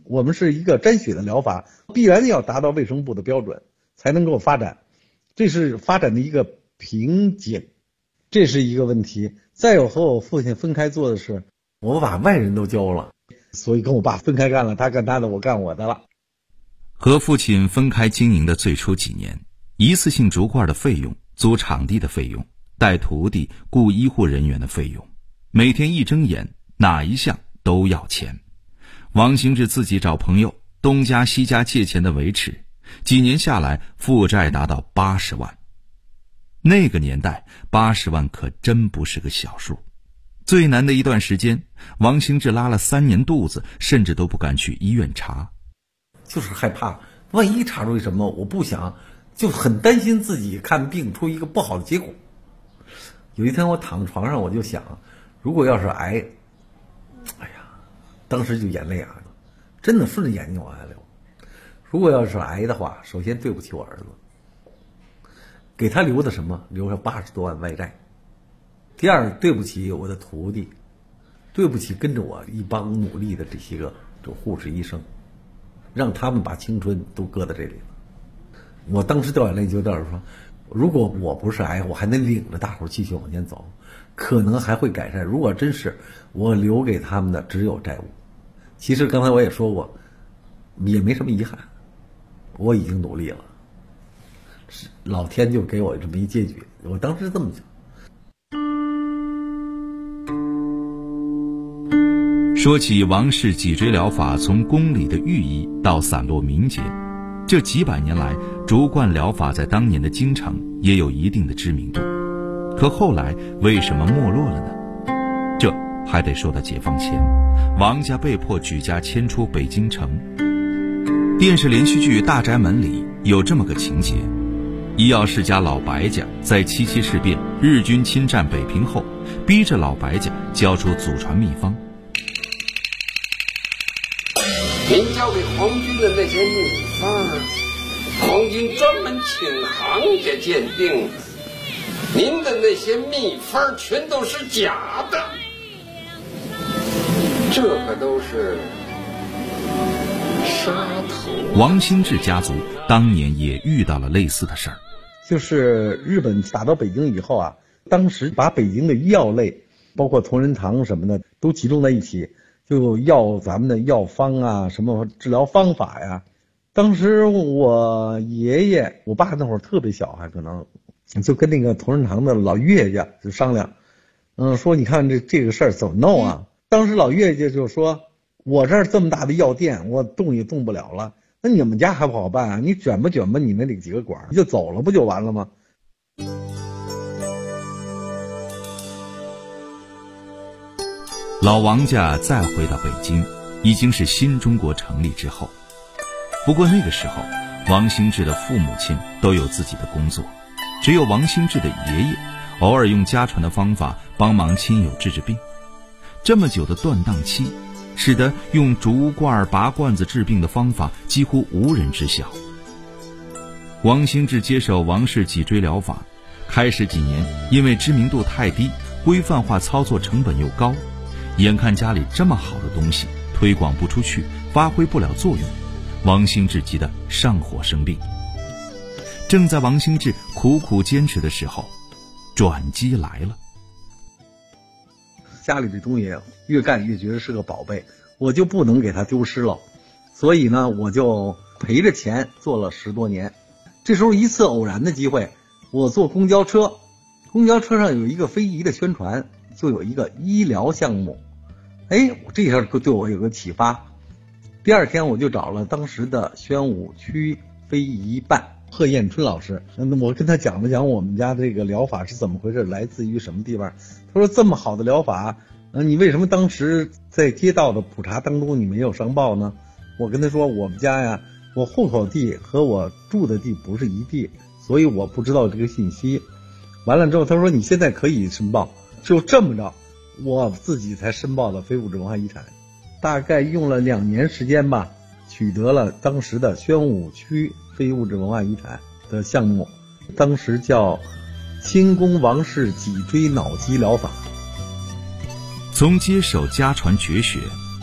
我们是一个沾血的疗法，必然要达到卫生部的标准才能够发展，这是发展的一个瓶颈，这是一个问题。再有和我父亲分开做的是，我把外人都教了，所以跟我爸分开干了，他干他的，我干我的了。 和父亲分开经营的最初几年，一次性竹罐的费用、租场地的费用、带徒弟、雇医护人员的费用，每天一睁眼哪一项都要钱。王兴志自己找朋友东家西家借钱的维持，几年下来负债达到80万。那个年代80万可真不是个小数。最难的一段时间，王兴志拉了3年肚子，甚至都不敢去医院查， 就是害怕万一查出什么，我不想，就很担心自己看病出一个不好的结果。有一天我躺床上，我就想，如果要是癌，哎呀，当时就眼泪啊，真的顺着眼睛往下流。如果要是癌的话，首先对不起我儿子，给他留的什么？留下80多万外债。第二，对不起我的徒弟，对不起跟着我一帮努力的这些个护士医生，让他们把青春都搁在这里了。我当时掉眼泪就在这说，如果我不是癌，我还能领着大伙继续往前走，可能还会改善。如果真是，我留给他们的只有债务。其实刚才我也说过，也没什么遗憾，我已经努力了，老天就给我这么一结局，我当时这么想。 说起王氏脊椎疗法从公理的寓意到散落民间，这几百年来，竹罐疗法在当年的京城也有一定的知名度。可后来为什么没落了呢？这还得说到解放前，王家被迫举家迁出北京城。电视连续剧《大宅门》里有这么个情节：医药世家老白家在77事变、日军侵占北平后，逼着老白家交出祖传秘方。 您交给皇军的那些秘方，皇军专门请行家鉴定，您的那些秘方全都是假的，这可都是杀头。 王兴志家族当年也遇到了类似的事儿， 就是日本打到北京以后啊，当时把北京的医药类，包括同仁堂什么的，都集中在一起。就要咱们的药方啊，什么治疗方法呀。当时我爷爷我爸那会儿特别小，还可能就跟那个同仁堂的老岳家就商量，说你看这个事儿怎么弄啊。当时老岳家就说，我这儿这么大的药店，我动也动不了了，那你们家还不好办啊，你卷吧卷吧你那几个管，你就走了不就完了吗？ 老王家再回到北京，已经是新中国成立之后。不过那个时候，王兴志的父母亲都有自己的工作，只有王兴志的爷爷偶尔用家传的方法帮忙亲友治病。这么久的断档期，使得用竹罐拔罐子治病的方法几乎无人知晓。王兴志接手王氏脊椎疗法，开始几年因为知名度太低，规范化操作成本又高，眼看家里这么好的东西推广不出去，发挥不了作用，王兴志急得上火生病。正在王兴志苦苦坚持的时候，转机来了。 家里这东西越干越觉得是个宝贝，我就不能给它丢失了，所以呢，我就赔着钱做了10多年。这时候一次偶然的机会，我坐公交车，公交车上有一个非遗的宣传，就有一个医疗项目。这下对我有个启发。第二天我就找了当时的宣武区非遗办贺彦春老师，我跟他讲了讲我们家这个疗法是怎么回事，来自于什么地方。他说这么好的疗法，你为什么当时在街道的普查当中你没有上报呢？我跟他说，我们家呀，我户口地和我住的地不是一地，所以我不知道这个信息。完了之后他说你现在可以申报，就这么着我自己才申报了非物质文化遗产，大概用了2年时间吧，取得了当时的宣武区非物质文化遗产的项目，当时叫清宫王氏脊椎脑肌疗法。 从接手家传绝学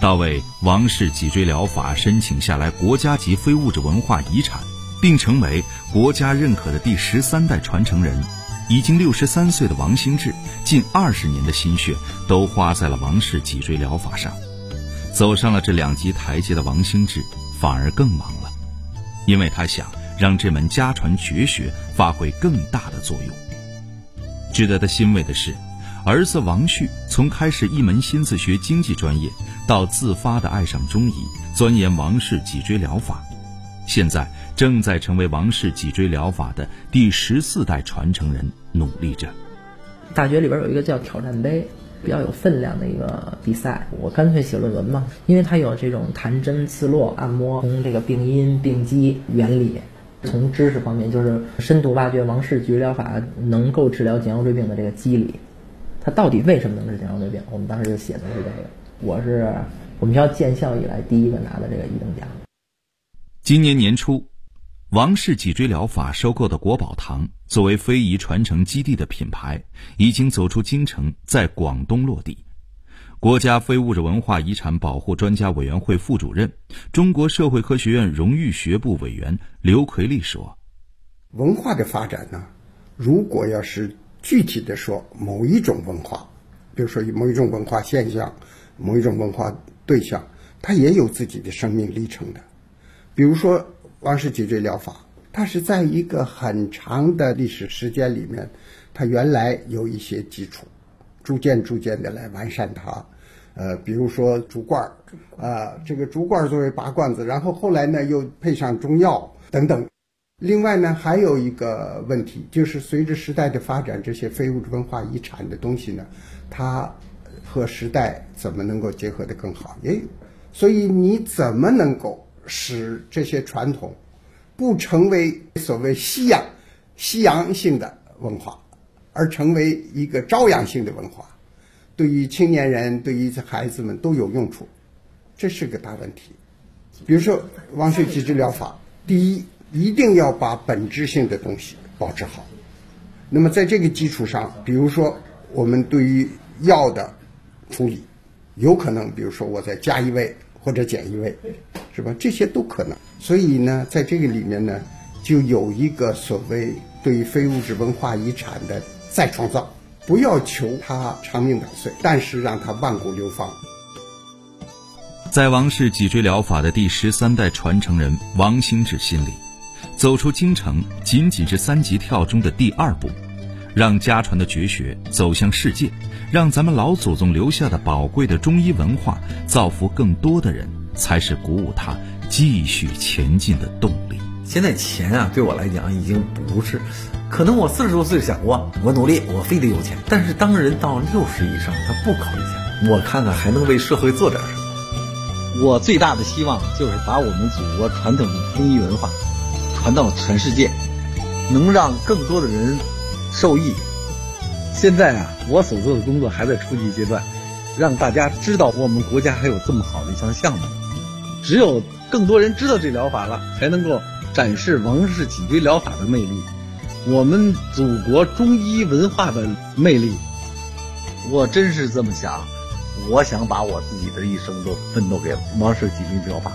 到为王氏脊椎疗法申请下来国家级非物质文化遗产，并成为国家认可的第13代传承人。已经63岁的王兴志，近20年的心血都花在了王氏脊椎疗法上。走上了这2级台阶的王兴志反而更忙了，因为他想让这门家传绝学发挥更大的作用。值得他欣慰的是，儿子王旭从开始一门心思学经济专业，到自发地爱上中医，钻研王氏脊椎疗法，现在正在成为王氏脊椎疗法的第14代传承人，努力着。 大学里边有一个叫挑战杯，比较有分量的一个比赛，我干脆写论文嘛，因为它有这种弹针刺络按摩，从这个病因病机原理，从知识方面就是深度挖掘王氏脊椎疗法能够治疗颈腰椎病的这个机理，它到底为什么能治颈腰椎病，我们当时就写的是这个。我是我们学校建校以来第一个拿的这个1等奖。 今年年初，王氏脊椎疗法收购的国宝堂作为非遗传承基地的品牌，已经走出京城，在广东落地。国家非物质文化遗产保护专家委员会副主任、中国社会科学院荣誉学部委员刘奎利说： 文化的发展呢，如果要是具体的说某一种文化，比如说某一种文化现象、某一种文化对象，它也有自己的生命历程的。比如说王氏脊椎疗法，它是在一个很长的历史时间里面，它原来有一些基础，逐渐的来完善它。比如说竹罐这个竹罐作为拔罐子，然后后来呢又配上中药等等。另外呢还有一个问题，就是随着时代的发展，这些非物质文化遗产的东西呢，它和时代怎么能够结合得更好也有。所以你怎么能够使这些传统不成为所谓西洋性的文化，而成为一个朝阳性的文化，对于青年人对于孩子们都有用处，这是个大问题。比如说王氏脊椎疗法，第一一定要把本质性的东西保持好。那么在这个基础上，比如说我们对于药的处理，有可能比如说我再加一味或者减一味，是吧？这些都可能。所以呢，在这个里面呢，就有一个所谓对于非物质文化遗产的再创造，不要求它长命百岁，但是让它万古流芳。 在王氏脊椎疗法的第13代传承人王兴志心里，走出京城仅仅是3级跳中的第2步，让家传的绝学走向世界，让咱们老祖宗留下的宝贵的中医文化造福更多的人，才是鼓舞他继续前进的动力。 现在钱啊，对我来讲已经不是，可能我40多岁想过，我努力，我非得有钱。但是当人到60以上，他不考虑钱，我看看还能为社会做点什么。 我最大的希望就是把我们祖国传统的中医文化传到全世界，能让更多的人受益。现在啊，我所做的工作还在初级阶段，让大家知道我们国家还有这么好的一项项目。只有更多人知道这疗法了，才能够展示王氏脊椎疗法的魅力，我们祖国中医文化的魅力。我真是这么想，我想把我自己的一生都奋斗给王氏脊椎疗法。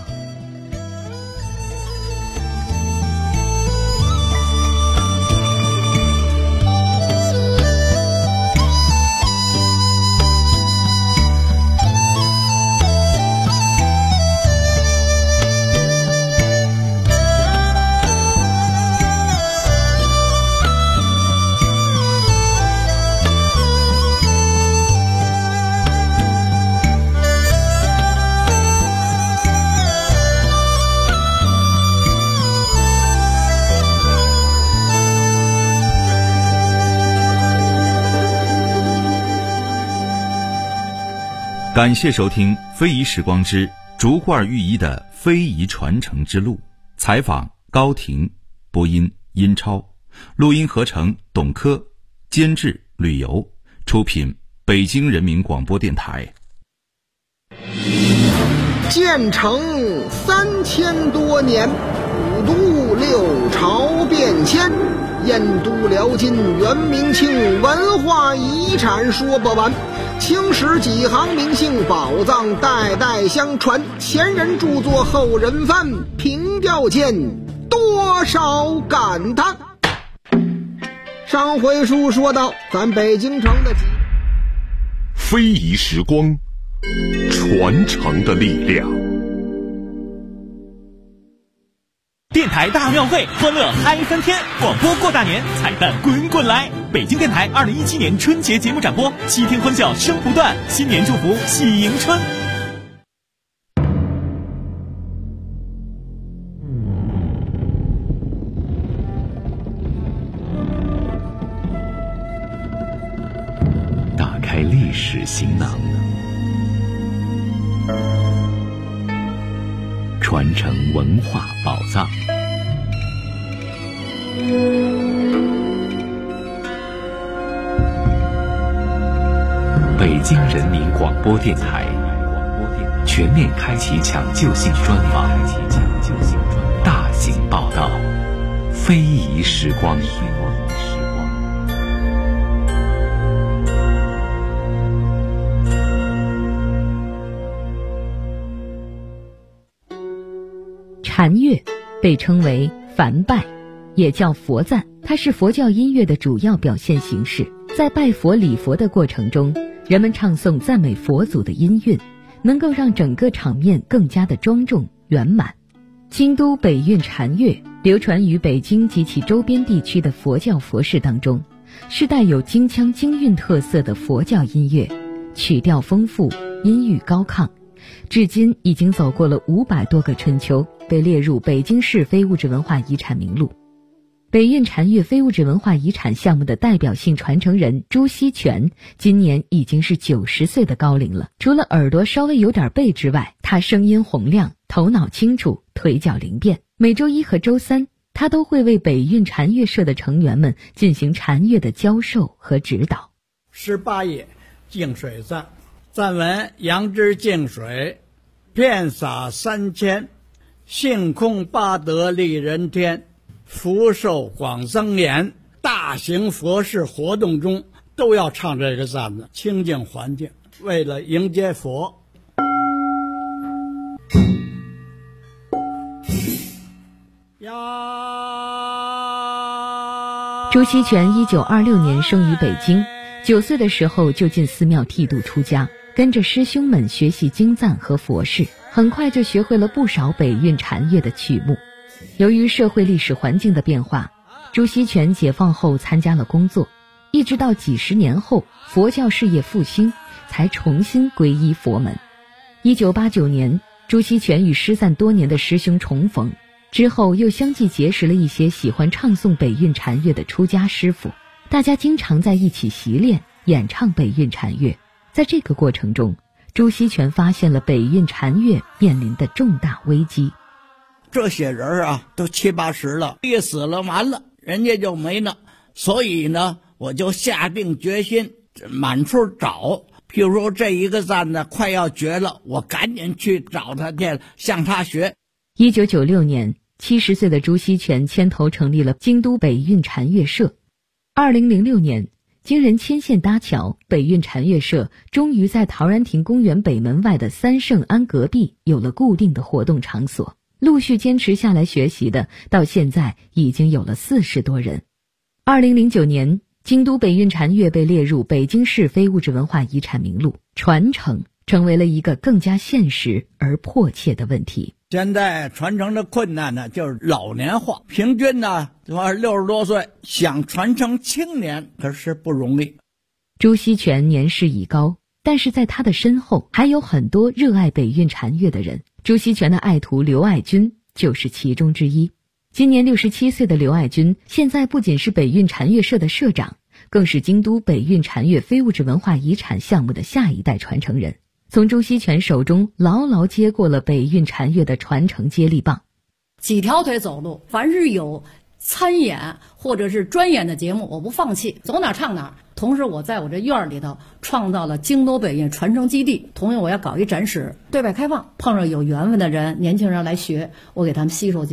感谢收听《非遗时光之竹罐寓医的非遗传承之路》，采访高婷，播音殷超，录音合成董珂，监制旅游，出品北京人民广播电台。 建成3000多年，五都六朝变迁，燕都辽金元明清，文化遗产说不完。 青史几行名姓，宝藏代代相传。前人著作后人翻，凭吊见多少感叹。上回书说到，咱北京城的非遗时光，传承的力量。 电台大庙会，欢乐嗨翻天！广播过大年，彩蛋滚滚来！北京电台2017年春节节目展播，7天欢笑声不断，新年祝福喜迎春。 打开历史行囊，传承文化宝藏。北京人民广播电台全面开启抢救性专访，大型报道，非遗时光。 禅乐被称为梵拜，也叫佛赞，它是佛教音乐的主要表现形式。在拜佛礼佛的过程中，人们唱诵赞美佛祖的音韵，能够让整个场面更加的庄重圆满。京都北韵禅乐流传于北京及其周边地区的佛教佛事当中，是带有京腔京韵特色的佛教音乐，曲调丰富，音域高亢，至今已经走过了500多个春秋，被列入北京市非物质文化遗产名录。北韵禅乐非物质文化遗产项目的代表性传承人朱锡全今年已经是90岁的高龄了。除了耳朵稍微有点背之外，他声音洪亮，头脑清楚，腿脚灵便。每周一和周三，他都会为北韵禅乐社的成员们进行禅乐的教授和指导。 18页净水赞，赞文：杨枝净水，遍洒3000，性空八德利人天，福寿广增延。大型佛事活动中都要唱这个赞子，清净环境，为了迎接佛。 朱锡全1926年生于北京，9岁的时候就进寺庙剃度出家，跟着师兄们学习经赞和佛事，很快就学会了不少北韵禅乐的曲目。由于社会历史环境的变化，朱锡全解放后参加了工作，一直到几十年后佛教事业复兴，才重新皈依佛门。1989年，朱锡全与失散多年的师兄重逢，之后又相继结识了一些喜欢唱诵北韵禅乐的出家师傅，大家经常在一起习练演唱北韵禅乐。在这个过程中，朱锡全发现了北韵禅乐面临的重大危机。 这些人啊，都70、80了，一死了完了，人家就没了。所以呢，我就下定决心满处找。譬如说这一个赞呢快要绝了，我赶紧去找他去，向他学。 1996年，70岁的朱锡全牵头成立了京都北韵禅乐社。2006年，经人牵线搭桥，北韵禅乐社终于在陶然亭公园北门外的三圣庵隔壁有了固定的活动场所。陆续坚持下来学习的，到现在已经有了40多人。2009年，京都北韵禅乐被列入北京市非物质文化遗产名录，传承成为了一个更加现实而迫切的问题。 现在传承的困难呢，就是老年化，平均呢60多岁，想传承青年可是不容易。 朱锡全年事已高，但是在他的身后还有很多热爱北韵禅乐的人。朱锡全的爱徒刘爱军就是其中之一。今年67岁的刘爱军，现在不仅是北韵禅乐社的社长，更是京都北韵禅乐非物质文化遗产项目的下一代传承人，从朱锡全手中牢牢接过了北韵禅乐的传承接力棒。 几条腿走路，凡是有参演或者是专演的节目，我不放弃，走哪唱哪。同时我在我这院里头创造了京都北韵传承基地，同时我要搞一展示，对外开放，碰上有缘分的人，年轻人来学，我给他们吸收进来。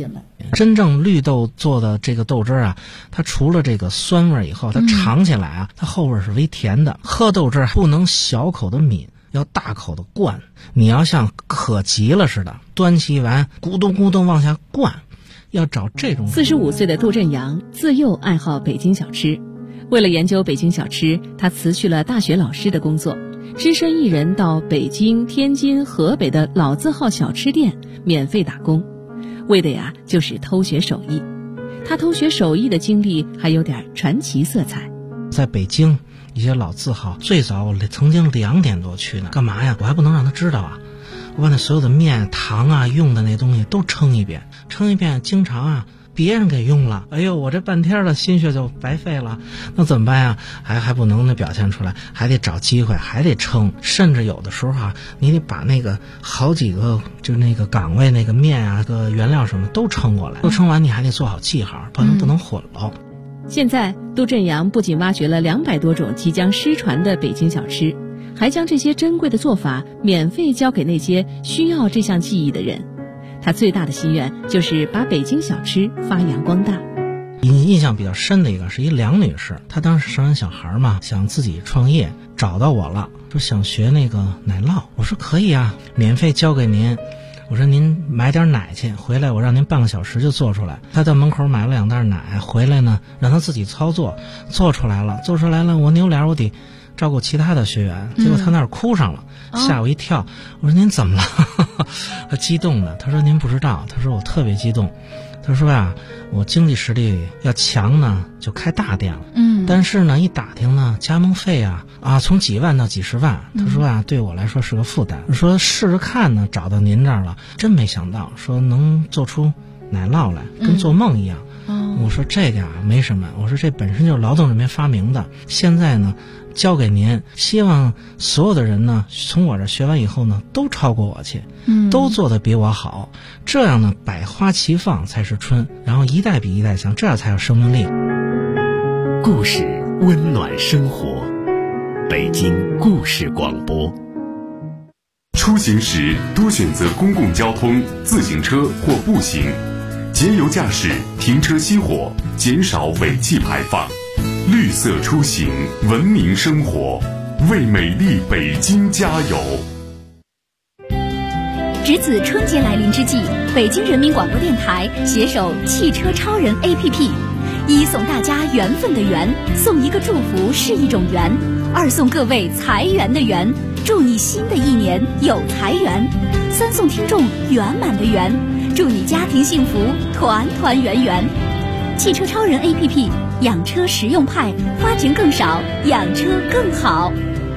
真正绿豆做的这个豆汁啊，它除了这个酸味以后，它尝起来啊，它后味是微甜的。喝豆汁不能小口的抿，要大口的灌。你要像渴急了似的，端起一碗咕咚咕咚往下灌，要找这种。 45岁的杜振阳自幼爱好北京小吃，为了研究北京小吃，他辞去了大学老师的工作，只身一人到北京、天津、河北的老字号小吃店免费打工，为的呀就是偷学手艺。他偷学手艺的经历还有点传奇色彩。 在北京一些老字号，最早我曾经2点多去呢，干嘛呀？我还不能让他知道啊！我把那所有的面、糖啊、用的那东西都称一遍，经常啊别人给用了，哎呦，我这半天的心血就白费了，那怎么办呀？还不能表现出来，还得找机会，还得称，甚至有的时候啊，你得把那个好几个就那个岗位那个面啊、个原料什么都称过来，都称完你还得做好记号，不能混了。 现在杜振阳不仅挖掘了200多种即将失传的北京小吃，还将这些珍贵的做法免费教给那些需要这项技艺的人。他最大的心愿就是把北京小吃发扬光大。 印象比较深的一个是一梁女士，她当时生完小孩嘛，想自己创业，找到我了，说想学那个奶酪。我说可以啊，免费教给您。我说您买点奶去，回来我让您半个小时就做出来。他到门口买了2袋奶，回来呢让他自己操作，做出来了，我扭脸我得照顾其他的学员，结果他那儿哭上了，吓我一跳。我说您怎么了？他激动的，他说您不知道，他说我特别激动。他说呀，我经济实力要强呢，就开大店了。但是呢，一打听呢，加盟费啊，从几万到几十万。他说啊，对我来说是个负担。说试试看呢，找到您这儿了，真没想到，说能做出奶酪来，跟做梦一样。我说这个啊没什么，我说这本身就是劳动人民发明的，现在呢交给您，希望所有的人呢从我这学完以后呢都超过我去，都做得比我好，这样呢百花齐放才是春，然后一代比一代强，这样才有生命力。 故事温暖生活，北京故事广播。 出行时多选择公共交通、自行车或步行，节油驾驶，停车熄火，减少尾气排放。绿色出行，文明生活，为美丽北京加油！ 值此春节来临之际，北京人民广播电台携手汽车超人 APP， 一送大家缘分的缘，送一个祝福是一种缘；二送各位财源的源，祝你新的一年有财源；三送听众圆满的圆，祝你家庭幸福，团团圆圆。汽车超人 APP， 养车实用派，花钱更少，养车更好。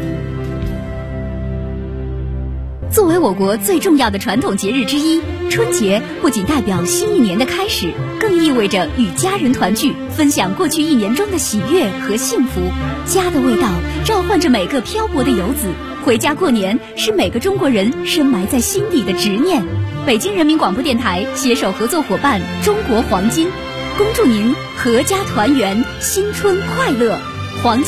作为我国最重要的传统节日之一，春节不仅代表新一年的开始，更意味着与家人团聚，分享过去一年中的喜悦和幸福。家的味道召唤着每个漂泊的游子，回家过年是每个中国人深埋在心底的执念。北京人民广播电台携手合作伙伴中国黄金，恭祝您阖家团圆，新春快乐！黄金